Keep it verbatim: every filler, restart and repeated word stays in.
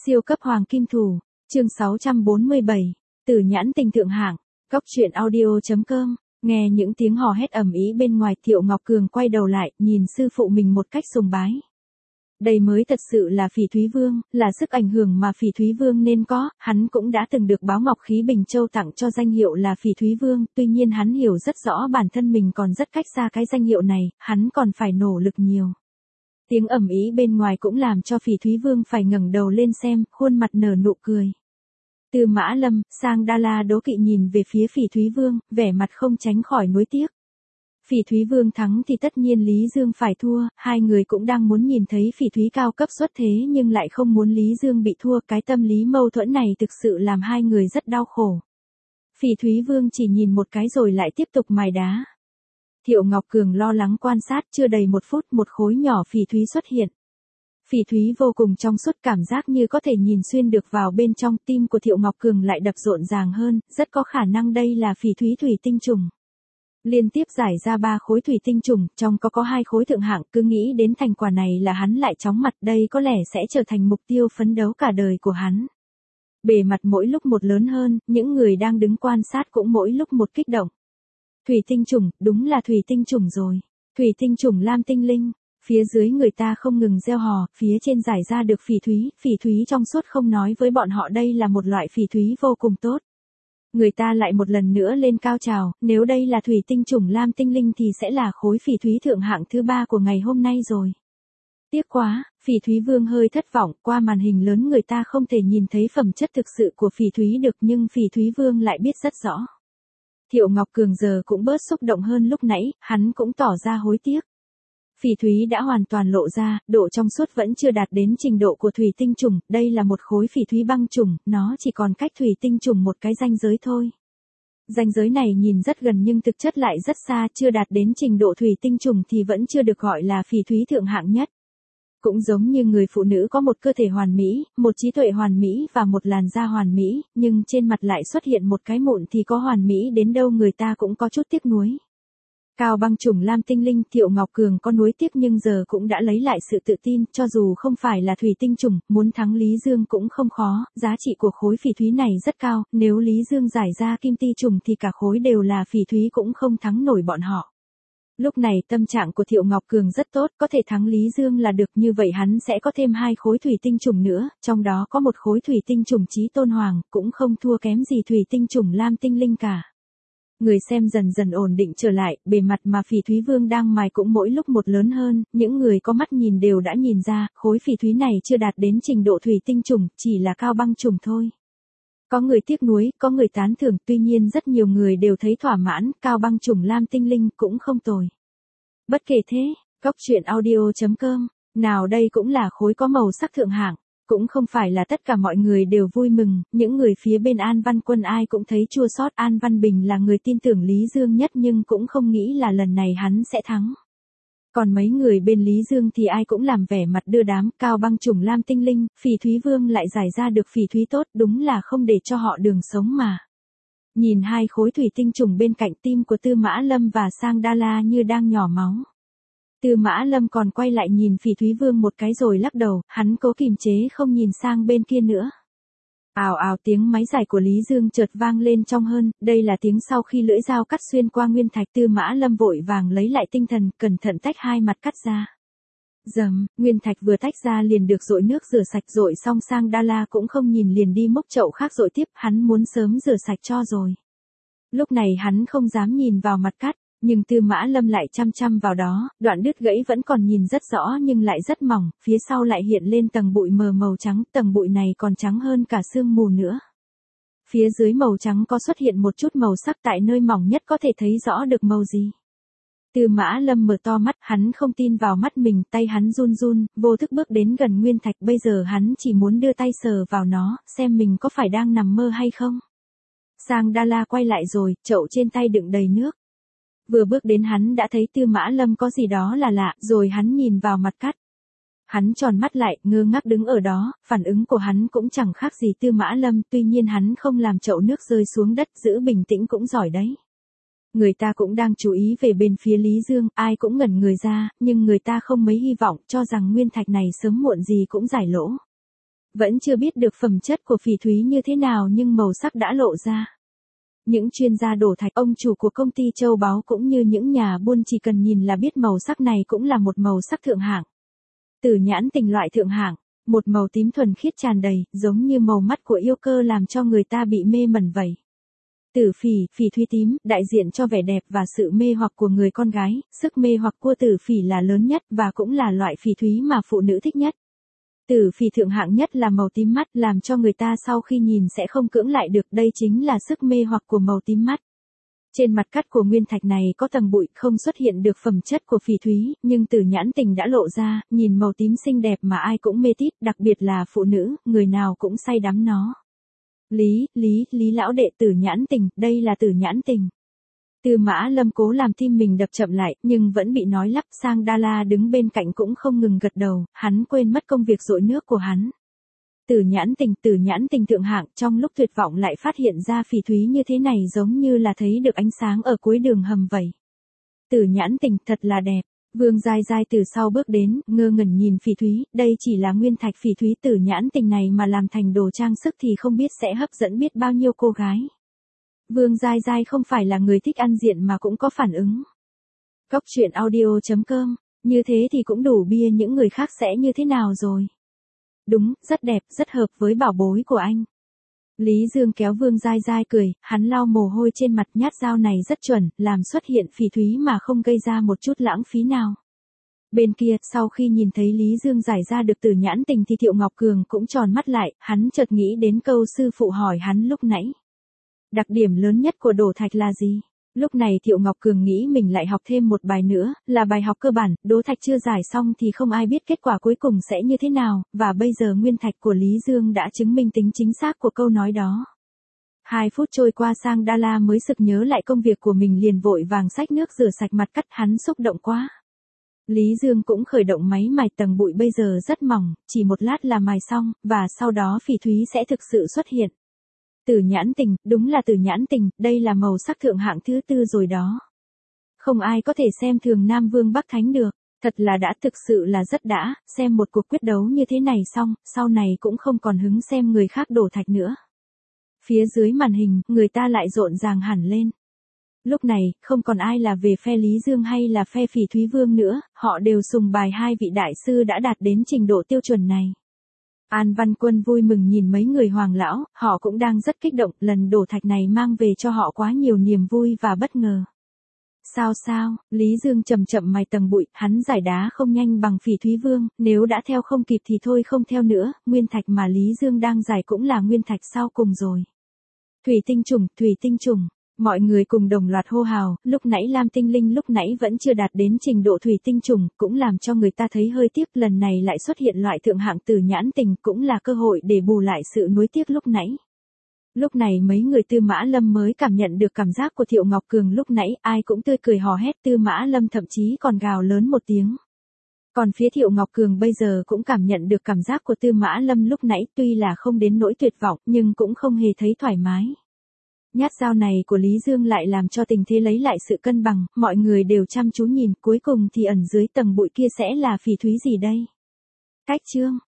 Siêu cấp hoàng kim thủ, chương sáu trăm bốn mươi bảy, Tử nhãn tình thượng hạng, Cóc truyện audio chấm com, nghe những tiếng hò hét ầm ĩ bên ngoài Thiệu Ngọc Cường quay đầu lại, nhìn sư phụ mình một cách sùng bái. Đây mới thật sự là Phỉ Thúy Vương, là sức ảnh hưởng mà Phỉ Thúy Vương nên có, hắn cũng đã từng được báo Ngọc Khí Bình Châu tặng cho danh hiệu là Phỉ Thúy Vương, tuy nhiên hắn hiểu rất rõ bản thân mình còn rất cách xa cái danh hiệu này, hắn còn phải nỗ lực nhiều. Tiếng ầm ĩ bên ngoài cũng làm cho Phỉ Thúy Vương phải ngẩng đầu lên xem, khuôn mặt nở nụ cười. Tư Mã Lâm, Sang Đa La đố kỵ nhìn về phía Phỉ Thúy Vương, vẻ mặt không tránh khỏi nuối tiếc. Phỉ Thúy Vương thắng thì tất nhiên Lý Dương phải thua, hai người cũng đang muốn nhìn thấy Phỉ Thúy cao cấp xuất thế nhưng lại không muốn Lý Dương bị thua, cái tâm lý mâu thuẫn này thực sự làm hai người rất đau khổ. Phỉ Thúy Vương chỉ nhìn một cái rồi lại tiếp tục mài đá. Thiệu Ngọc Cường lo lắng quan sát, chưa đầy một phút một khối nhỏ phỉ thúy xuất hiện. Phỉ thúy vô cùng trong suốt, cảm giác như có thể nhìn xuyên được vào bên trong, tim của Thiệu Ngọc Cường lại đập rộn ràng hơn, rất có khả năng đây là phỉ thúy thủy tinh trùng. Liên tiếp giải ra ba khối thủy tinh trùng, trong có có hai khối thượng hạng, cứ nghĩ đến thành quả này là hắn lại chóng mặt, đây có lẽ sẽ trở thành mục tiêu phấn đấu cả đời của hắn. Bề mặt mỗi lúc một lớn hơn, những người đang đứng quan sát cũng mỗi lúc một kích động. Thủy tinh trùng, đúng là thủy tinh trùng rồi. Thủy tinh trùng lam tinh linh. Phía dưới người ta không ngừng reo hò, phía trên giải ra được phỉ thúy, phỉ thúy trong suốt không nói với bọn họ đây là một loại phỉ thúy vô cùng tốt. Người ta lại một lần nữa lên cao trào, nếu đây là thủy tinh trùng lam tinh linh thì sẽ là khối phỉ thúy thượng hạng thứ ba của ngày hôm nay rồi. Tiếc quá, Phỉ Thúy Vương hơi thất vọng, qua màn hình lớn người ta không thể nhìn thấy phẩm chất thực sự của phỉ thúy được nhưng Phỉ Thúy Vương lại biết rất rõ. Thiệu Ngọc Cường giờ cũng bớt xúc động hơn lúc nãy, hắn cũng tỏ ra hối tiếc. Phỉ thúy đã hoàn toàn lộ ra, độ trong suốt vẫn chưa đạt đến trình độ của thủy tinh trùng, đây là một khối phỉ thúy băng trùng, nó chỉ còn cách thủy tinh trùng một cái ranh giới thôi. Ranh giới này nhìn rất gần nhưng thực chất lại rất xa, chưa đạt đến trình độ thủy tinh trùng thì vẫn chưa được gọi là phỉ thúy thượng hạng nhất. Cũng giống như người phụ nữ có một cơ thể hoàn mỹ, một trí tuệ hoàn mỹ và một làn da hoàn mỹ, nhưng trên mặt lại xuất hiện một cái mụn thì có hoàn mỹ đến đâu người ta cũng có chút tiếc nuối. Cao băng trùng lam tinh linh, Thiệu Ngọc Cường có nuối tiếc nhưng giờ cũng đã lấy lại sự tự tin, cho dù không phải là thủy tinh trùng, muốn thắng Lý Dương cũng không khó, giá trị của khối phỉ thúy này rất cao, nếu Lý Dương giải ra kim ti trùng thì cả khối đều là phỉ thúy cũng không thắng nổi bọn họ. Lúc này tâm trạng của Thiệu Ngọc Cường rất tốt, có thể thắng Lý Dương là được, như vậy hắn sẽ có thêm hai khối thủy tinh trùng nữa, trong đó có một khối thủy tinh trùng Chí Tôn Hoàng, cũng không thua kém gì thủy tinh trùng lam tinh linh cả. Người xem dần dần ổn định trở lại, bề mặt mà Phỉ Thúy Vương đang mài cũng mỗi lúc một lớn hơn, những người có mắt nhìn đều đã nhìn ra, khối phỉ thúy này chưa đạt đến trình độ thủy tinh trùng, chỉ là cao băng trùng thôi. Có người tiếc nuối, có người tán thưởng, tuy nhiên rất nhiều người đều thấy thỏa mãn, cao băng trùng lam tinh linh cũng không tồi. Bất kể thế, Cóc truyện audio chấm com, nào đây cũng là khối có màu sắc thượng hạng, cũng không phải là tất cả mọi người đều vui mừng, những người phía bên An Văn Quân ai cũng thấy chua xót. An Văn Bình là người tin tưởng Lý Dương nhất nhưng cũng không nghĩ là lần này hắn sẽ thắng. Còn mấy người bên Lý Dương thì ai cũng làm vẻ mặt đưa đám, cao băng trùng lam tinh linh, Phỉ Thúy Vương lại giải ra được phỉ thúy tốt, đúng là không để cho họ đường sống mà. Nhìn hai khối thủy tinh trùng bên cạnh, tim của Tư Mã Lâm và Sang Đa La như đang nhỏ máu. Tư Mã Lâm còn quay lại nhìn Phỉ Thúy Vương một cái rồi lắc đầu, hắn cố kìm chế không nhìn sang bên kia nữa. Ào ào, tiếng máy giải của Lý Dương chợt vang lên trong hơn, đây là tiếng sau khi lưỡi dao cắt xuyên qua nguyên thạch. Tư Mã Lâm vội vàng lấy lại tinh thần, cẩn thận tách hai mặt cắt ra. Dầm, nguyên thạch vừa tách ra liền được dội nước rửa sạch, dội xong Sang Đa La cũng không nhìn liền đi múc chậu khác dội tiếp, hắn muốn sớm rửa sạch cho rồi. Lúc này hắn không dám nhìn vào mặt cắt. Nhưng Tư Mã Lâm lại chăm chăm vào đó, đoạn đứt gãy vẫn còn nhìn rất rõ nhưng lại rất mỏng, phía sau lại hiện lên tầng bụi mờ màu trắng, tầng bụi này còn trắng hơn cả sương mù nữa. Phía dưới màu trắng có xuất hiện một chút màu sắc, tại nơi mỏng nhất có thể thấy rõ được màu gì. Tư Mã Lâm mở to mắt, hắn không tin vào mắt mình, tay hắn run run, vô thức bước đến gần nguyên thạch, bây giờ hắn chỉ muốn đưa tay sờ vào nó, xem mình có phải đang nằm mơ hay không. Sang Đa La quay lại rồi, chậu trên tay đựng đầy nước. Vừa bước đến hắn đã thấy Tư Mã Lâm có gì đó là lạ, rồi hắn nhìn vào mặt cắt. Hắn tròn mắt lại, ngơ ngác đứng ở đó, phản ứng của hắn cũng chẳng khác gì Tư Mã Lâm, tuy nhiên hắn không làm chậu nước rơi xuống đất, giữ bình tĩnh cũng giỏi đấy. Người ta cũng đang chú ý về bên phía Lý Dương, ai cũng ngẩn người ra, nhưng người ta không mấy hy vọng, cho rằng nguyên thạch này sớm muộn gì cũng giải lỗ. Vẫn chưa biết được phẩm chất của phỉ thúy như thế nào nhưng màu sắc đã lộ ra. Những chuyên gia đổ thạch, ông chủ của công ty châu báu cũng như những nhà buôn chỉ cần nhìn là biết màu sắc này cũng là một màu sắc thượng hạng. Tử nhãn tình loại thượng hạng, một màu tím thuần khiết tràn đầy, giống như màu mắt của yêu cơ làm cho người ta bị mê mẩn vậy. Tử phỉ, phỉ thúy tím, đại diện cho vẻ đẹp và sự mê hoặc của người con gái, sức mê hoặc của tử phỉ là lớn nhất và cũng là loại phỉ thúy mà phụ nữ thích nhất. Tử phỉ thượng hạng nhất là màu tím mắt, làm cho người ta sau khi nhìn sẽ không cưỡng lại được, đây chính là sức mê hoặc của màu tím mắt. Trên mặt cắt của nguyên thạch này có tầng bụi, không xuất hiện được phẩm chất của phỉ thúy, nhưng tử nhãn tình đã lộ ra, nhìn màu tím xinh đẹp mà ai cũng mê tít, đặc biệt là phụ nữ, người nào cũng say đắm nó. Lý, Lý, Lý lão đệ, tử nhãn tình, đây là tử nhãn tình. Tư Mã Lâm cố làm tim mình đập chậm lại, nhưng vẫn bị nói lắp. Sang Đa La đứng bên cạnh cũng không ngừng gật đầu, hắn quên mất công việc dội nước của hắn. Tử nhãn tình, tử nhãn tình thượng hạng, trong lúc tuyệt vọng lại phát hiện ra phỉ thúy như thế này giống như là thấy được ánh sáng ở cuối đường hầm vậy. Tử nhãn tình, thật là đẹp. Vương Giai Giai từ sau bước đến, ngơ ngẩn nhìn phỉ thúy, đây chỉ là nguyên thạch phỉ thúy tử nhãn tình này mà làm thành đồ trang sức thì không biết sẽ hấp dẫn biết bao nhiêu cô gái. Vương Giai Giai không phải là người thích ăn diện mà cũng có phản ứng. Cóc truyện audio chấm com, như thế thì cũng đủ bia những người khác sẽ như thế nào rồi. Đúng, rất đẹp, rất hợp với bảo bối của anh. Lý Dương kéo Vương Giai Giai cười, hắn lau mồ hôi trên mặt, nhát dao này rất chuẩn, làm xuất hiện phỉ thúy mà không gây ra một chút lãng phí nào. Bên kia, sau khi nhìn thấy Lý Dương giải ra được tử nhãn tình thì Thiệu Ngọc Cường cũng tròn mắt lại, hắn chợt nghĩ đến câu sư phụ hỏi hắn lúc nãy. Đặc điểm lớn nhất của đổ thạch là gì? Lúc này Thiệu Ngọc Cường nghĩ mình lại học thêm một bài nữa, là bài học cơ bản, đố thạch chưa giải xong thì không ai biết kết quả cuối cùng sẽ như thế nào, và bây giờ nguyên thạch của Lý Dương đã chứng minh tính chính xác của câu nói đó. Hai phút trôi qua, Sang Đa La mới sực nhớ lại công việc của mình, liền vội vàng xách nước rửa sạch mặt cắt, hắn xúc động quá. Lý Dương cũng khởi động máy mài, tầng bụi bây giờ rất mỏng, chỉ một lát là mài xong, và sau đó phỉ thúy sẽ thực sự xuất hiện. Tử nhãn tình, đúng là tử nhãn tình, đây là màu sắc thượng hạng thứ tư rồi đó. Không ai có thể xem thường Nam Vương Bắc Thánh được, thật là đã, thực sự là rất đã, xem một cuộc quyết đấu như thế này xong, sau này cũng không còn hứng xem người khác đổ thạch nữa. Phía dưới màn hình, người ta lại rộn ràng hẳn lên. Lúc này, không còn ai là về phe Lý Dương hay là phe Phỉ Thúy Vương nữa, họ đều sùng bài hai vị đại sư đã đạt đến trình độ tiêu chuẩn này. An Văn Quân vui mừng nhìn mấy người hoàng lão, họ cũng đang rất kích động, lần đổ thạch này mang về cho họ quá nhiều niềm vui và bất ngờ. Sao sao, Lý Dương chậm chậm mài tầng bụi, hắn giải đá không nhanh bằng Phỉ Thúy Vương, nếu đã theo không kịp thì thôi không theo nữa, nguyên thạch mà Lý Dương đang giải cũng là nguyên thạch sau cùng rồi. Thủy tinh trùng, thủy tinh trùng. Mọi người cùng đồng loạt hô hào, lúc nãy Lam Tinh Linh lúc nãy vẫn chưa đạt đến trình độ thủy tinh trùng, cũng làm cho người ta thấy hơi tiếc, lần này lại xuất hiện loại thượng hạng Tử nhãn tình, cũng là cơ hội để bù lại sự nuối tiếc lúc nãy. Lúc này mấy người Tư Mã Lâm mới cảm nhận được cảm giác của Thiệu Ngọc Cường lúc nãy, ai cũng tươi cười hò hét, Tư Mã Lâm thậm chí còn gào lớn một tiếng. Còn phía Thiệu Ngọc Cường bây giờ cũng cảm nhận được cảm giác của Tư Mã Lâm lúc nãy, tuy là không đến nỗi tuyệt vọng, nhưng cũng không hề thấy thoải mái. Nhát dao này của Lý Dương lại làm cho tình thế lấy lại sự cân bằng, mọi người đều chăm chú nhìn, cuối cùng thì ẩn dưới tầng bụi kia sẽ là phỉ thúy gì đây? Cách chương